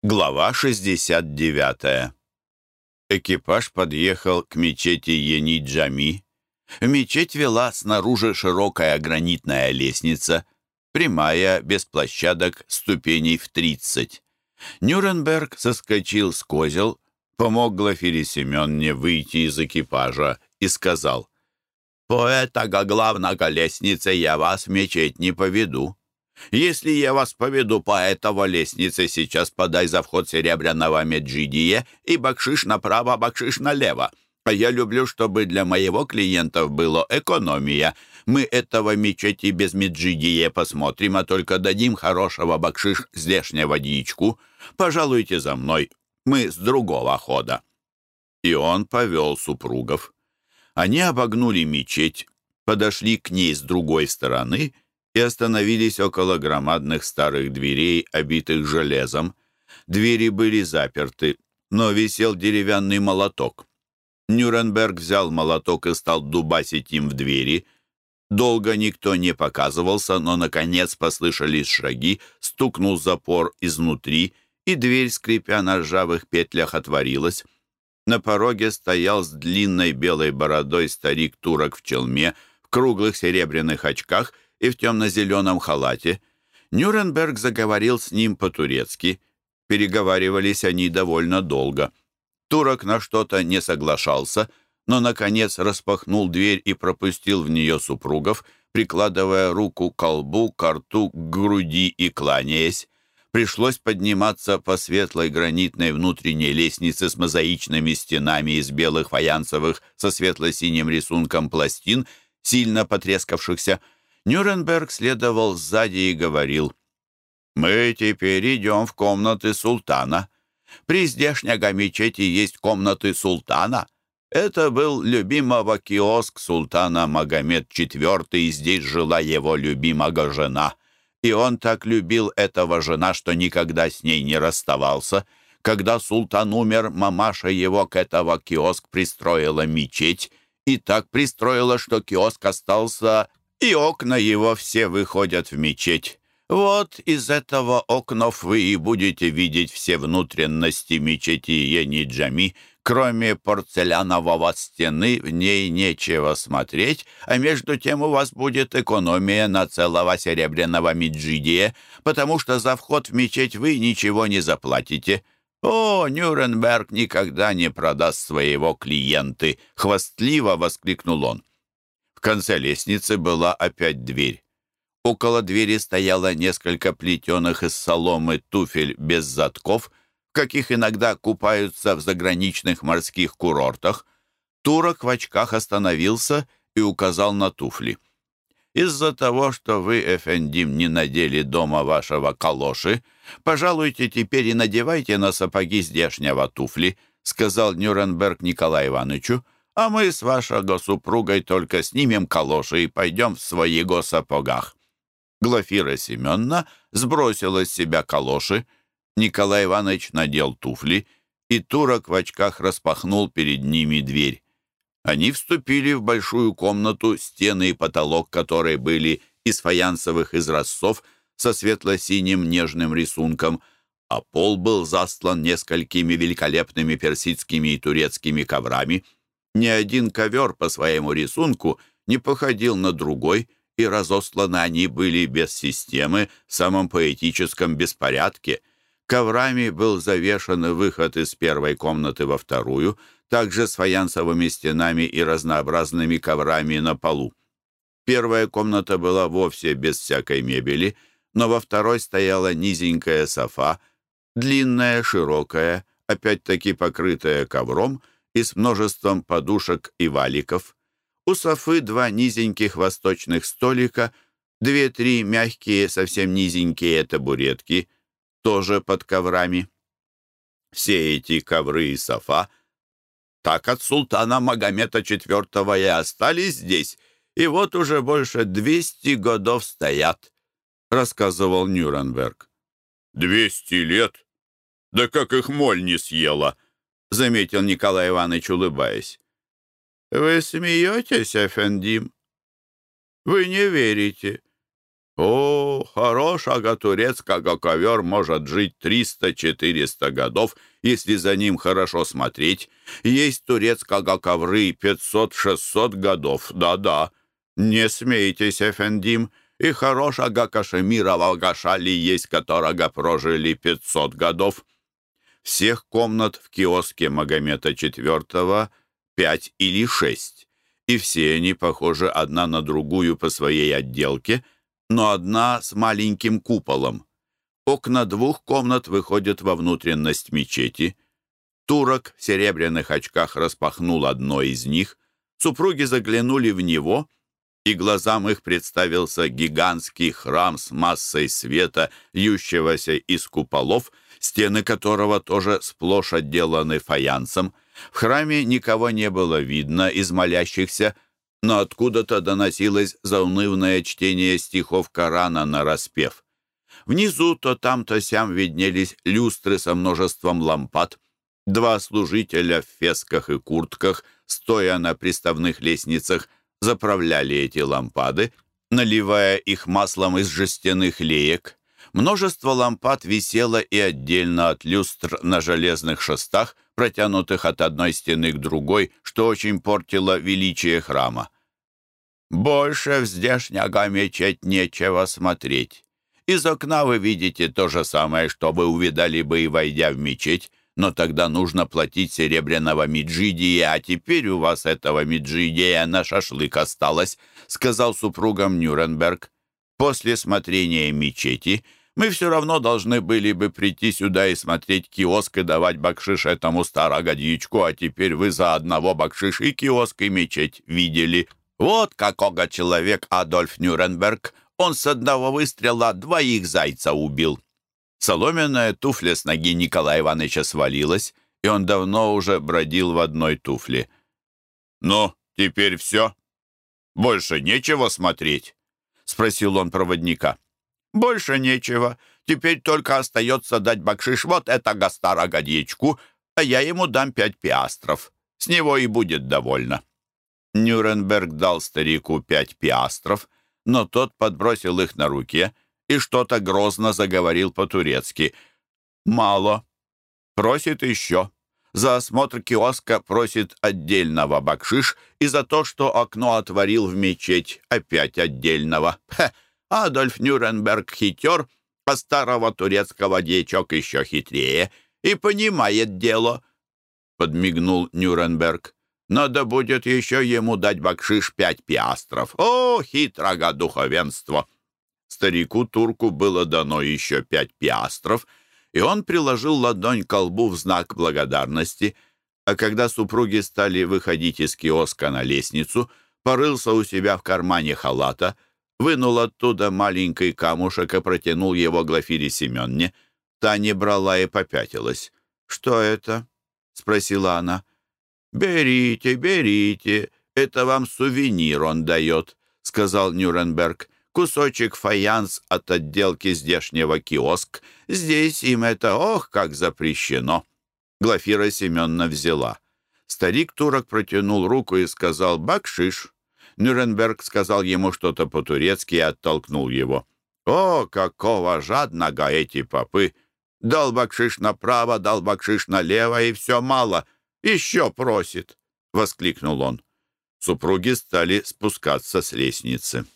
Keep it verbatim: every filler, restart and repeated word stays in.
Глава шестьдесят девятая. Экипаж подъехал к мечети Ени-Джами. В мечеть вела снаружи широкая гранитная лестница, прямая, без площадок, ступеней в тридцать. Нюрнберг соскочил с козел, помог Глафире Семенне выйти из экипажа и сказал: «По этого главного лестнице я вас в мечеть не поведу. Если я вас поведу по этого лестнице, сейчас подай за вход серебряного меджидия и бакшиш направо, бакшиш налево. А я люблю, чтобы для моего клиентов было экономия. Мы этого мечети без меджидия посмотрим, а только дадим хорошего бакшиш здешнего дичку. Пожалуйте за мной, мы с другого хода». И он повел супругов. Они обогнули мечеть, подошли к ней с другой стороны и остановились около громадных старых дверей, обитых железом. Двери были заперты, но висел деревянный молоток. Нюрнберг взял молоток и стал дубасить им в двери. Долго никто не показывался, но, наконец, послышались шаги, стукнул запор изнутри, и дверь, скрипя на ржавых петлях, отворилась. На пороге стоял с длинной белой бородой старик-турок в челме, в круглых серебряных очках и в темно-зеленом халате. Нюрнберг заговорил с ним по-турецки. Переговаривались они довольно долго. Турок на что-то не соглашался, но, наконец, распахнул дверь и пропустил в нее супругов, прикладывая руку к колбу, к рту, к груди и кланяясь. Пришлось подниматься по светлой гранитной внутренней лестнице с мозаичными стенами из белых фаянсовых со светло-синим рисунком пластин, сильно потрескавшихся. Нюрнберг следовал сзади и говорил: «Мы теперь идем в комнаты султана. При здешнего мечети есть комнаты султана. Это был любимого киоск султана Магомед четвёртый, и здесь жила его любимого жена. И он так любил этого жена, что никогда с ней не расставался. Когда султан умер, мамаша его к этого киоск пристроила мечеть, и так пристроила, что киоск остался, и окна его все выходят в мечеть. Вот из этого окнов вы и будете видеть все внутренности мечети Ени-Джами. Кроме порцелянового стены, в ней нечего смотреть, а между тем у вас будет экономия на целого серебряного меджидия, потому что за вход в мечеть вы ничего не заплатите. О, Нюрнберг никогда не продаст своего клиенты!» — хвастливо воскликнул он. В конце лестницы была опять дверь. Около двери стояло несколько плетеных из соломы туфель без задков, в каких иногда купаются в заграничных морских курортах. Турок в очках остановился и указал на туфли. «Из-за того, что вы, эфендим, не надели дома вашего калоши, пожалуйте теперь и надевайте на сапоги здешнего туфли», сказал Нюрнберг Николаю Ивановичу, «а мы с вашей супругой только снимем калоши и пойдем в своего сапогах». Глафира Семенна сбросила с себя калоши, Николай Иванович надел туфли, и турок в очках распахнул перед ними дверь. Они вступили в большую комнату, стены и потолок которой были из фаянсовых изразцов со светло-синим нежным рисунком, а пол был застлан несколькими великолепными персидскими и турецкими коврами. Ни один ковер по своему рисунку не походил на другой, и разосланы они были без системы, в самом поэтическом беспорядке. Коврами был завешан выход из первой комнаты во вторую, также с фаянсовыми стенами и разнообразными коврами на полу. Первая комната была вовсе без всякой мебели, но во второй стояла низенькая софа, длинная, широкая, опять-таки покрытая ковром и с множеством подушек и валиков. У софы два низеньких восточных столика, две-три мягкие, совсем низенькие табуретки, тоже под коврами. Все эти ковры и софа так от султана Магомета четвёртого и остались здесь, и вот уже больше двести годов стоят, рассказывал Нюрнберг. «Двести лет? Да как их моль не съела!» заметил Николай Иванович, улыбаясь. «Вы смеетесь, эфендим? Вы не верите. О, хорошего турецкого ковер может жить триста-четыреста годов, если за ним хорошо смотреть. Есть турецкого ковры пятьсот-шестьсот годов, да-да. Не смейтесь, эфендим, и хорошего кашемирового шали есть, которого прожили пятьсот годов. Всех комнат в киоске Магомета четвёртого пять или шесть, и все они похожи одна на другую по своей отделке, но одна с маленьким куполом. Окна двух комнат выходят во внутренность мечети. Турок в серебряных очках распахнул одно из них, супруги заглянули в него, и глазам их представился гигантский храм с массой света, льющегося из куполов, стены которого тоже сплошь отделаны фаянсом. В храме никого не было видно из молящихся, но откуда-то доносилось заунывное чтение стихов Корана нараспев. Внизу то там, то сям виднелись люстры со множеством лампад. Два служителя в фесках и куртках, стоя на приставных лестницах, заправляли эти лампады, наливая их маслом из жестяных леек. Множество лампад висело и отдельно от люстр на железных шестах, протянутых от одной стены к другой, что очень портило величие храма. «Больше в здешнего мечеть нечего смотреть. Из окна вы видите то же самое, что вы увидали бы и войдя в мечеть, но тогда нужно платить серебряного меджидия, а теперь у вас этого меджидия на шашлык осталось», сказал супругам Нюрнберг. «После смотрения мечети мы все равно должны были бы прийти сюда и смотреть киоск и давать бакшиш этому старогодичку, а теперь вы за одного бакшиш и киоск, и мечеть видели. Вот какого человек Адольф Нюрнберг, он с одного выстрела двоих зайца убил». Соломенная туфля с ноги Николая Ивановича свалилась, и он давно уже бродил в одной туфле. «Ну, теперь все? Больше нечего смотреть?» — спросил он проводника. «Больше нечего. Теперь только остается дать бакшиш вот этому старого дьячку, а я ему дам пять пиастров. С него и будет довольно». Нюрнберг дал старику пять пиастров, но тот подбросил их на руке и что-то грозно заговорил по-турецки. «Мало. Просит еще. За осмотр киоска просит отдельного бакшиш, и за то, что окно отворил в мечеть, опять отдельного. Хе! Адольф Нюрнберг хитер, а старого турецкого дьячок еще хитрее и понимает дело», — подмигнул Нюрнберг. «Надо будет еще ему дать бакшиш пять пиастров. О, хитрого духовенство!» Старику-турку было дано еще пять пиастров, и он приложил ладонь к колбу в знак благодарности, а когда супруги стали выходить из киоска на лестницу, порылся у себя в кармане халата, вынул оттуда маленький камушек и протянул его Глафире Семенне. Та не брала и попятилась. «Что это?» — спросила она. «Берите, берите, это вам сувенир он дает», — сказал Нюрнберг. «Кусочек фаянс от отделки здешнего киоск. Здесь им это, ох, как запрещено». Глафира Семеновна взяла. Старик-турок протянул руку и сказал «бакшиш». Нюрнберг сказал ему что-то по-турецки и оттолкнул его. «О, какого жадного эти попы! Дал бакшиш направо, дал бакшиш налево, и все мало. Еще просит!» — воскликнул он. Супруги стали спускаться с лестницы.